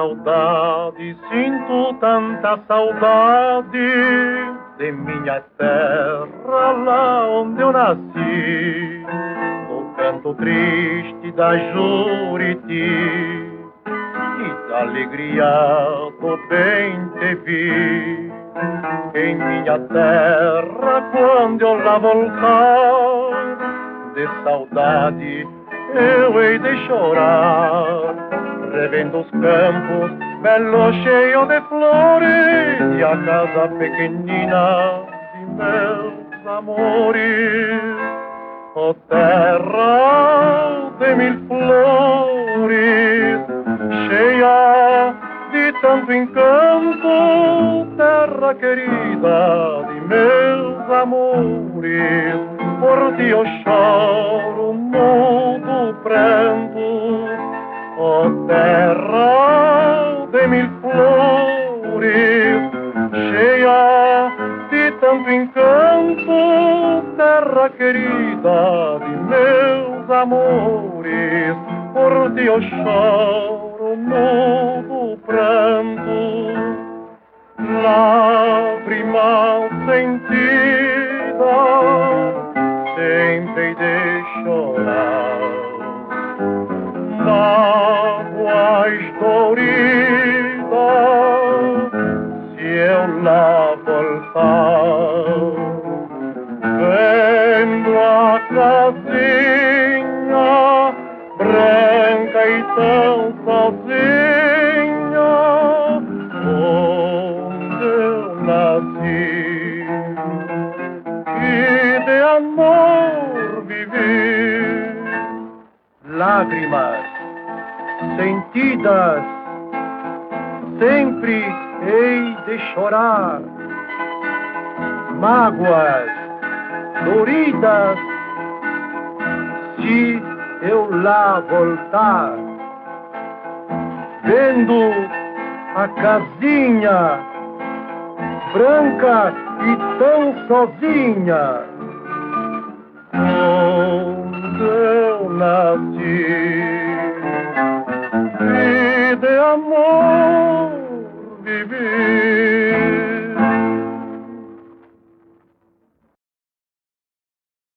saudade, sinto tanta saudade de minha terra, lá onde eu nasci, no canto triste da Juriti, e da alegria do bem te vi. Em minha terra, quando eu lá voltar, de saudade eu hei de chorar, revendo os campos belos cheios de flores e a casa pequenina de meus amores. Oh terra de mil flores, cheia de tanto encanto, terra querida de meus amores, por ti eu choro mudo pranto. Oh terra de mil flores, cheia de tanto encanto, terra querida de meus amores, por ti eu choro mudo pranto. Lágrima sentida, sempre hei de chorar, mágoas doridas, se eu lá voltar, vendo a casinha branca e tão sozinha, onde eu nasci, e de amor vivi. Lágrimas sentidas, sempre hei de chorar, mágoas doridas, se eu lá voltar, vendo a casinha branca e tão sozinha, onde eu nasci, e de amor vivi.